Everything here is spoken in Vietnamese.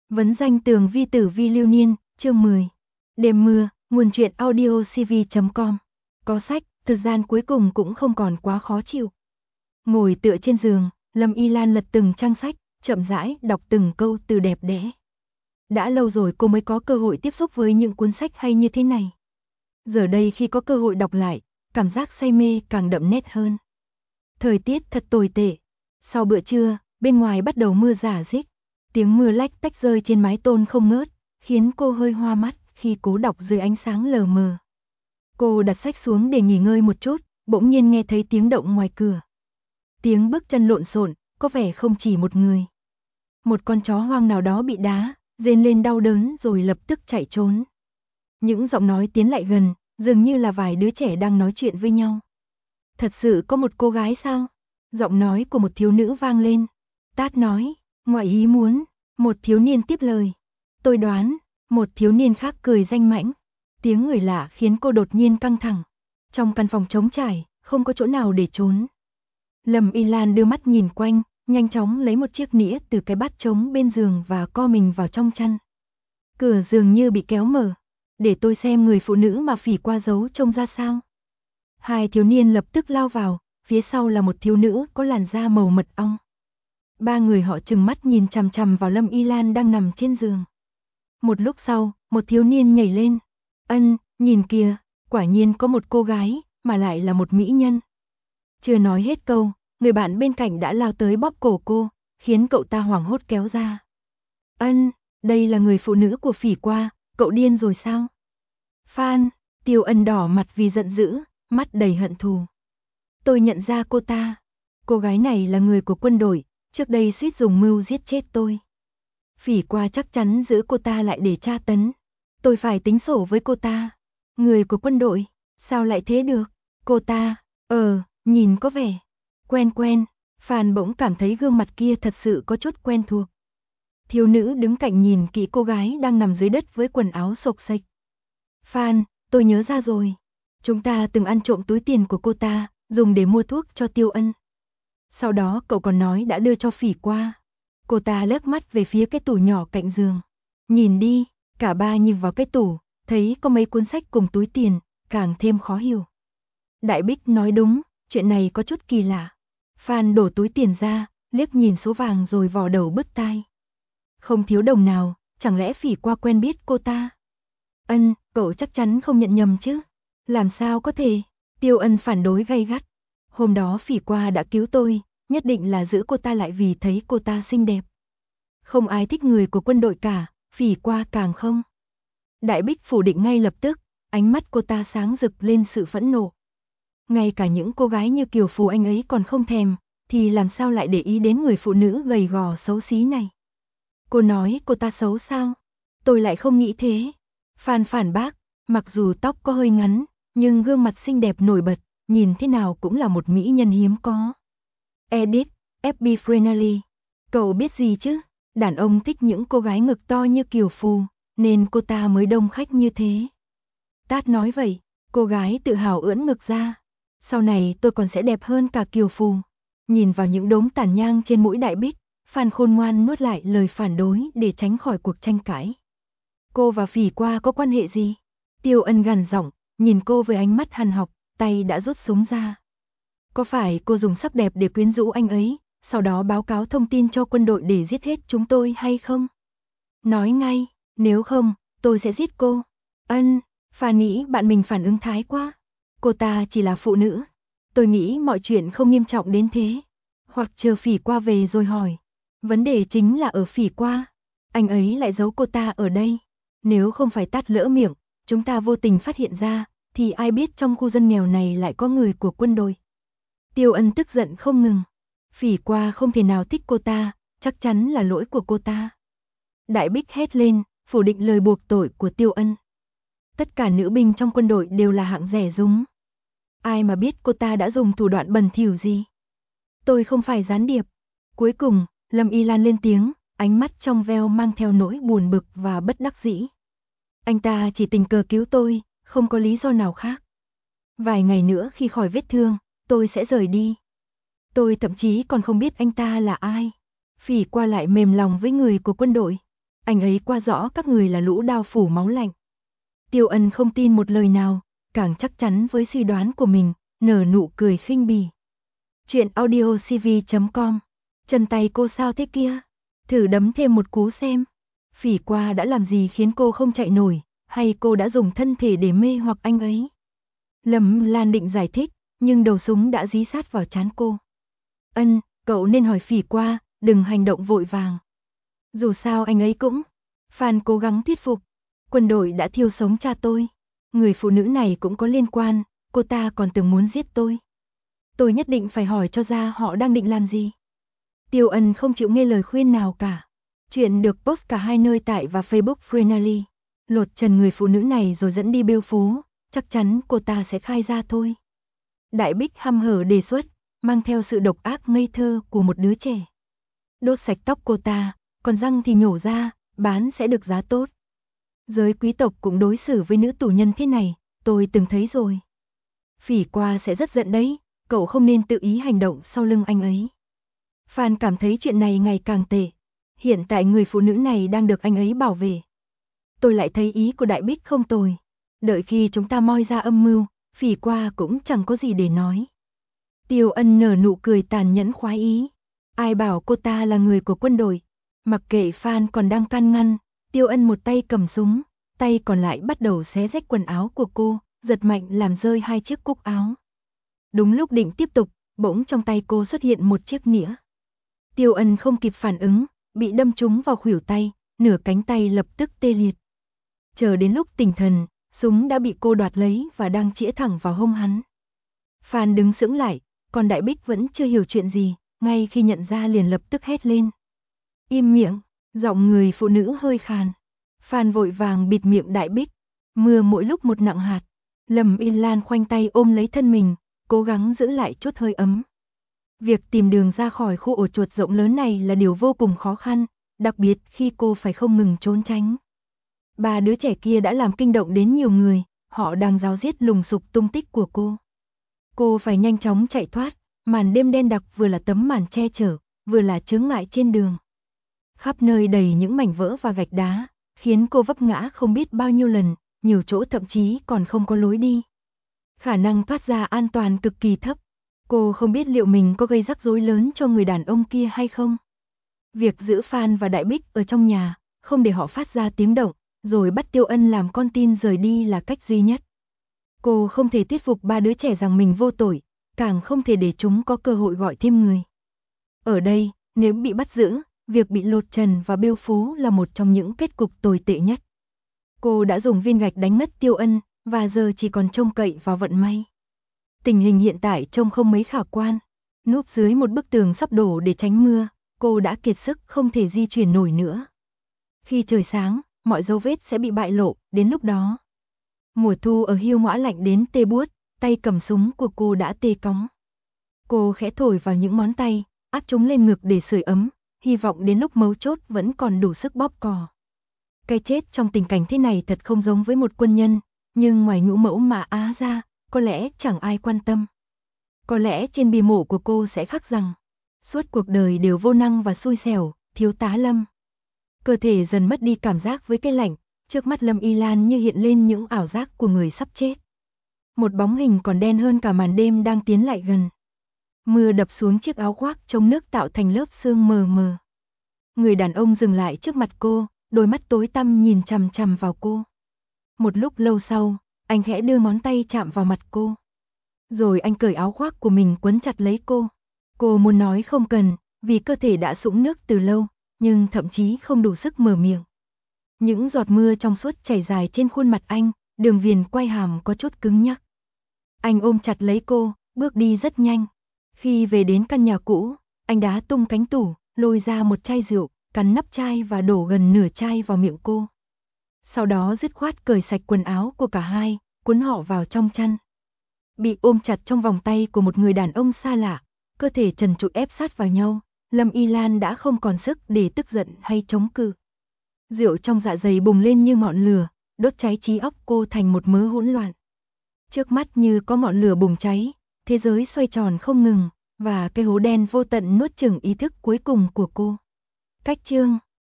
Vấn danh tường vi tử vi lưu niên, chương 10. Đêm mưa, nguồn truyện audio cv.com. Có sách, thời gian cuối cùng cũng không còn quá khó chịu. Ngồi tựa trên giường, Lâm Y Lan lật từng trang sách, chậm rãi đọc từng câu từ đẹp đẽ. Đã lâu rồi cô mới có cơ hội tiếp xúc với những cuốn sách hay như thế này. Giờ đây khi có cơ hội đọc lại, cảm giác say mê càng đậm nét hơn. Thời tiết thật tồi tệ. Sau bữa trưa, bên ngoài bắt đầu mưa rả rích. Tiếng mưa lách tách rơi trên mái tôn không ngớt, khiến cô hơi hoa mắt khi cố đọc dưới ánh sáng lờ mờ. Cô đặt sách xuống để nghỉ ngơi một chút, bỗng nhiên nghe thấy tiếng động ngoài cửa. Tiếng bước chân lộn xộn, có vẻ không chỉ một người. Một con chó hoang nào đó bị đá, rên lên đau đớn rồi lập tức chạy trốn. Những giọng nói tiến lại gần, dường như là vài đứa trẻ đang nói chuyện với nhau. Thật sự có một cô gái sao? Giọng nói của một thiếu nữ vang lên. Tát nói, ngoài ý muốn, một thiếu niên tiếp lời. Tôi đoán, một thiếu niên khác cười danh mãnh. Tiếng người lạ khiến cô đột nhiên căng thẳng. Trong căn phòng trống trải, không có chỗ nào để trốn. Lâm Y Lan đưa mắt nhìn quanh, nhanh chóng lấy một chiếc nĩa từ cái bát trống bên giường và co mình vào trong chăn. Cửa dường như bị kéo mở. Để tôi xem người phụ nữ mà Phỉ qua giấu trông ra sao. Hai thiếu niên lập tức lao vào, phía sau là một thiếu nữ có làn da màu mật ong. Ba người họ trừng mắt nhìn chằm chằm vào Lâm Y Lan đang nằm trên giường. Một lúc sau, một thiếu niên nhảy lên. Ân, nhìn kìa, quả nhiên có một cô gái, mà lại là một mỹ nhân. Chưa nói hết câu, người bạn bên cạnh đã lao tới bóp cổ cô, khiến cậu ta hoảng hốt kéo ra. Ân, đây là người phụ nữ của Phỉ qua, cậu điên rồi sao? Phan, Tiêu Ân đỏ mặt vì giận dữ, mắt đầy hận thù. Tôi nhận ra cô ta. Cô gái này là người của quân đội, trước đây suýt dùng mưu giết chết tôi. Phỉ qua chắc chắn giữ cô ta lại để tra tấn. Tôi phải tính sổ với cô ta. Người của quân đội, sao lại thế được? Cô ta, nhìn có vẻ quen quen. Phan bỗng cảm thấy gương mặt kia thật sự có chút quen thuộc. Thiếu nữ đứng cạnh nhìn kỹ cô gái đang nằm dưới đất với quần áo xộc xệch. Phan, tôi nhớ ra rồi. Chúng ta từng ăn trộm túi tiền của cô ta, dùng để mua thuốc cho Tiêu Ân. Sau đó cậu còn nói đã đưa cho Phỉ qua. Cô ta lướt mắt về phía cái tủ nhỏ cạnh giường. Nhìn đi, cả ba nhìn vào cái tủ, thấy có mấy cuốn sách cùng túi tiền, càng thêm khó hiểu. Đại Bích nói đúng, chuyện này có chút kỳ lạ. Phan đổ túi tiền ra, liếc nhìn số vàng rồi vò đầu bứt tai. Không thiếu đồng nào, chẳng lẽ Phỉ qua quen biết cô ta? Ân, cậu chắc chắn không nhận nhầm chứ? Làm sao có thể? Tiêu Ân phản đối gay gắt. Hôm đó Phỉ qua đã cứu tôi, nhất định là giữ cô ta lại vì thấy cô ta xinh đẹp. Không ai thích người của quân đội cả, Phỉ qua càng không. Đại Bích phủ định ngay lập tức, ánh mắt cô ta sáng rực lên sự phẫn nộ. Ngay cả những cô gái như Kiều Phù anh ấy còn không thèm, thì làm sao lại để ý đến người phụ nữ gầy gò xấu xí này? Cô nói cô ta xấu sao? Tôi lại không nghĩ thế. Phan phản bác, mặc dù tóc có hơi ngắn, nhưng gương mặt xinh đẹp nổi bật, nhìn thế nào cũng là một mỹ nhân hiếm có. Edit, FB Friendly. Cậu biết gì chứ? Đàn ông thích những cô gái ngực to như Kiều Phù, nên cô ta mới đông khách như thế. Tát nói vậy, cô gái tự hào ưỡn ngực ra. Sau này tôi còn sẽ đẹp hơn cả Kiều Phù. Nhìn vào những đốm tàn nhang trên mũi Đại Bích, Phan khôn ngoan nuốt lại lời phản đối để tránh khỏi cuộc tranh cãi. Cô và Phỉ qua có quan hệ gì? Tiêu Ân gằn giọng, nhìn cô với ánh mắt hằn học, tay đã rút súng ra. Có phải cô dùng sắc đẹp để quyến rũ anh ấy, sau đó báo cáo thông tin cho quân đội để giết hết chúng tôi hay không? Nói ngay, nếu không, tôi sẽ giết cô. Ân, Phan nghĩ bạn mình phản ứng thái quá. Cô ta chỉ là phụ nữ. Tôi nghĩ mọi chuyện không nghiêm trọng đến thế. Hoặc chờ Phỉ qua về rồi hỏi. Vấn đề chính là ở Phỉ qua. Anh ấy lại giấu cô ta ở đây. Nếu không phải tát lỡ miệng, chúng ta vô tình phát hiện ra, thì ai biết trong khu dân nghèo này lại có người của quân đội. Tiêu Ân tức giận không ngừng. Phỉ qua không thể nào thích cô ta, chắc chắn là lỗi của cô ta. Đại Bích hét lên, phủ định lời buộc tội của Tiêu Ân. Tất cả nữ binh trong quân đội đều là hạng rẻ rúng. Ai mà biết cô ta đã dùng thủ đoạn bẩn thỉu gì. Tôi không phải gián điệp. Cuối cùng, Lâm Y Lan lên tiếng, ánh mắt trong veo mang theo nỗi buồn bực và bất đắc dĩ. Anh ta chỉ tình cờ cứu tôi, không có lý do nào khác. Vài ngày nữa khi khỏi vết thương, tôi sẽ rời đi. Tôi thậm chí còn không biết anh ta là ai. Phỉ qua lại mềm lòng với người của quân đội. Anh ấy qua rõ các người là lũ đao phủ máu lạnh. Tiêu Ân không tin một lời nào, càng chắc chắn với suy đoán của mình, nở nụ cười khinh bỉ. Chuyện audiocv.com. Chân tay cô sao thế kia? Thử đấm thêm một cú xem. Phỉ qua đã làm gì khiến cô không chạy nổi, hay cô đã dùng thân thể để mê hoặc anh ấy? Lâm Lan định giải thích, nhưng đầu súng đã dí sát vào trán cô. Ân, cậu nên hỏi Phỉ qua, đừng hành động vội vàng. Dù sao anh ấy cũng... Phan cố gắng thuyết phục. Quân đội đã thiêu sống cha tôi. Người phụ nữ này cũng có liên quan, cô ta còn từng muốn giết tôi. Tôi nhất định phải hỏi cho ra họ đang định làm gì. Tiêu Ân không chịu nghe lời khuyên nào cả. Chuyện được post cả hai nơi tại và Facebook Frenally. Lột trần người phụ nữ này rồi dẫn đi bêu phố, chắc chắn cô ta sẽ khai ra thôi. Đại Bích hăm hở đề xuất, mang theo sự độc ác ngây thơ của một đứa trẻ. Đốt sạch tóc cô ta, còn răng thì nhổ ra, bán sẽ được giá tốt. Giới quý tộc cũng đối xử với nữ tù nhân thế này, tôi từng thấy rồi. Phỉ qua sẽ rất giận đấy, cậu không nên tự ý hành động sau lưng anh ấy. Phan cảm thấy chuyện này ngày càng tệ. Hiện tại người phụ nữ này đang được anh ấy bảo vệ. Tôi lại thấy ý của Đại Bích không tồi. Đợi khi chúng ta moi ra âm mưu, Phỉ qua cũng chẳng có gì để nói. Tiêu Ân nở nụ cười tàn nhẫn khoái ý. Ai bảo cô ta là người của quân đội. Mặc kệ Phan còn đang can ngăn, Tiêu Ân một tay cầm súng, tay còn lại bắt đầu xé rách quần áo của cô, giật mạnh làm rơi hai chiếc cúc áo. Đúng lúc định tiếp tục, bỗng trong tay cô xuất hiện một chiếc nĩa. Tiêu Ân không kịp phản ứng, bị đâm trúng vào khuỷu tay, nửa cánh tay lập tức tê liệt. Chờ đến lúc tỉnh thần, súng đã bị cô đoạt lấy và đang chĩa thẳng vào hông hắn. Phan đứng sững lại, còn Đại Bích vẫn chưa hiểu chuyện gì, ngay khi nhận ra liền lập tức hét lên. Im miệng, giọng người phụ nữ hơi khàn. Phan vội vàng bịt miệng Đại Bích, mưa mỗi lúc một nặng hạt. Lâm Y Lan khoanh tay ôm lấy thân mình, cố gắng giữ lại chút hơi ấm. Việc tìm đường ra khỏi khu ổ chuột rộng lớn này là điều vô cùng khó khăn, đặc biệt khi cô phải không ngừng trốn tránh. Ba đứa trẻ kia đã làm kinh động đến nhiều người, họ đang ráo riết lùng sục tung tích của cô. Cô phải nhanh chóng chạy thoát, màn đêm đen đặc vừa là tấm màn che chở, vừa là chướng ngại trên đường. Khắp nơi đầy những mảnh vỡ và gạch đá, khiến cô vấp ngã không biết bao nhiêu lần, nhiều chỗ thậm chí còn không có lối đi. Khả năng thoát ra an toàn cực kỳ thấp. Cô không biết liệu mình có gây rắc rối lớn cho người đàn ông kia hay không. Việc giữ Phan và Đại Bích ở trong nhà, không để họ phát ra tiếng động, rồi bắt Tiêu Ân làm con tin rời đi là cách duy nhất. Cô không thể thuyết phục ba đứa trẻ rằng mình vô tội, càng không thể để chúng có cơ hội gọi thêm người. Ở đây, nếu bị bắt giữ, việc bị lột trần và bêu phố là một trong những kết cục tồi tệ nhất. Cô đã dùng viên gạch đánh mất Tiêu Ân, và giờ chỉ còn trông cậy vào vận may. Tình hình hiện tại trông không mấy khả quan. Núp dưới một bức tường sắp đổ để tránh mưa, cô đã kiệt sức không thể di chuyển nổi nữa. Khi trời sáng, mọi dấu vết sẽ bị bại lộ, đến lúc đó. Mùa thu ở Hiêu Ngõa lạnh đến tê buốt, tay cầm súng của cô đã tê cóng. Cô khẽ thổi vào những ngón tay, áp chúng lên ngực để sưởi ấm, hy vọng đến lúc mấu chốt vẫn còn đủ sức bóp cò. Cái chết trong tình cảnh thế này thật không giống với một quân nhân, nhưng ngoài nhũ mẫu mà Á ra, có lẽ chẳng ai quan tâm. Có lẽ trên bì mộ của cô sẽ khắc rằng, suốt cuộc đời đều vô năng và xui xẻo, thiếu tá Lâm. Cơ thể dần mất đi cảm giác với cái lạnh, trước mắt Lâm Y Lan như hiện lên những ảo giác của người sắp chết. Một bóng hình còn đen hơn cả màn đêm đang tiến lại gần. Mưa đập xuống chiếc áo khoác chống nước tạo thành lớp sương mờ mờ. Người đàn ông dừng lại trước mặt cô, đôi mắt tối tăm nhìn chằm chằm vào cô. Một lúc lâu sau, anh khẽ đưa ngón tay chạm vào mặt cô. Rồi anh cởi áo khoác của mình quấn chặt lấy cô. Cô muốn nói không cần, vì cơ thể đã sũng nước từ lâu, nhưng thậm chí không đủ sức mở miệng. Những giọt mưa trong suốt chảy dài trên khuôn mặt anh, đường viền quai hàm có chút cứng nhắc. Anh ôm chặt lấy cô, bước đi rất nhanh. Khi về đến căn nhà cũ, anh đá tung cánh tủ, lôi ra một chai rượu, cắn nắp chai và đổ gần nửa chai vào miệng cô. Sau đó dứt khoát cởi sạch quần áo của cả hai, cuốn họ vào trong chăn. Bị ôm chặt trong vòng tay của một người đàn ông xa lạ, cơ thể trần trụi ép sát vào nhau, Lâm Y Lan đã không còn sức để tức giận hay chống cự. Rượu trong dạ dày bùng lên như ngọn lửa, đốt cháy trí óc cô thành một mớ hỗn loạn. Trước mắt như có ngọn lửa bùng cháy, thế giới xoay tròn không ngừng, và cái hố đen vô tận nuốt chửng ý thức cuối cùng của cô. Cách chương